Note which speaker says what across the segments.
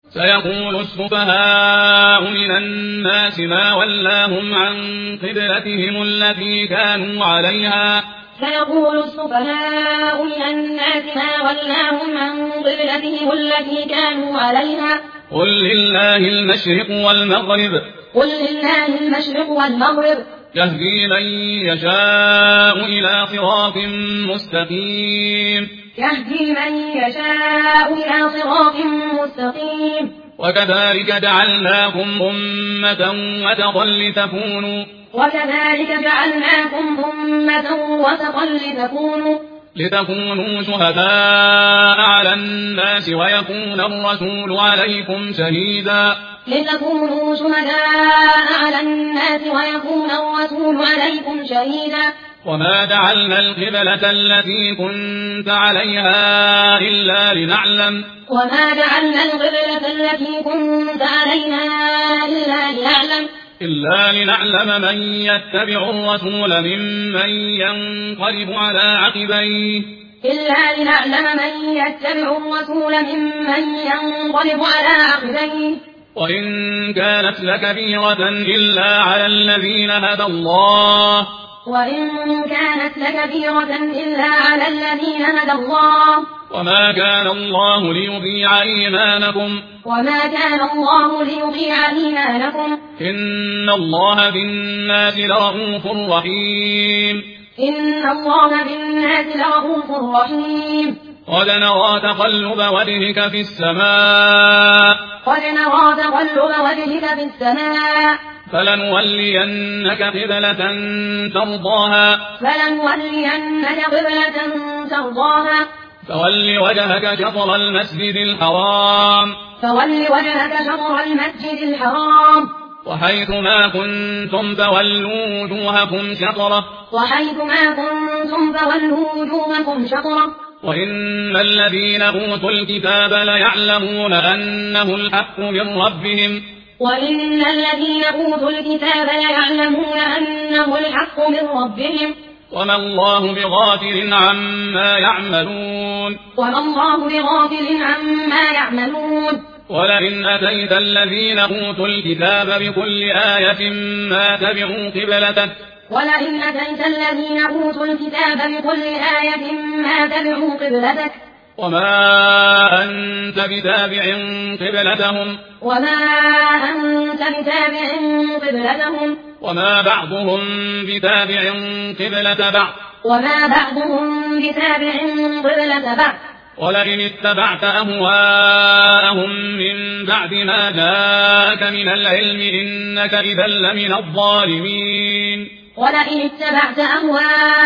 Speaker 1: سيقول السفهاء من الناس ما ولاهم عن قبلتهم التي كانوا عليها
Speaker 2: سيقول السفهاء من الناس ما ولاهم عن قبلتهم التي كانوا عليها
Speaker 1: قل لله المشرق والمغرب
Speaker 2: قل لله المشرق والمغرب
Speaker 1: يهدي من يشاء إلى صراط مستقيم
Speaker 2: يهدي من يشاء إلى صراط مستقيم
Speaker 1: وكذلك جعلناكم أمة وسطا لتكونوا شهداء على الناس ويكون الرسول عليكم شهيدا وما جعلنا القبلة التي كنت عليها إلا لنعلم من يتبع الرسول ممن ينقلب على عقبيه وإن كانت لكبيرة إلا على الذين هدى الله وما كان الله ليضيع إيمانكم إن الله بالناس لرءوف رحيم قد نرى تقلب وجهك في السماء فلنولينك قبلة ترضاها فول وجهك شطر المسجد الحرام وحيث ما كنتم فولوا وجوهكم شطره وإن الذين أوتوا الكتاب ليعلمون أنه الحق من ربهم وما الله بغافل عما يعملون ولئن أتيت الذين أوتوا الكتاب بكل آية ما تبعوا قبلتك وما أنت بتابع قبلتهم وما بعضهم بتابع قبلة بعض ولئن اتبعت أهواءهم من بعد ما جاءك من العلم إنك إذا لمن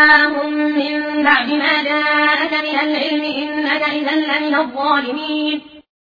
Speaker 1: الظالمين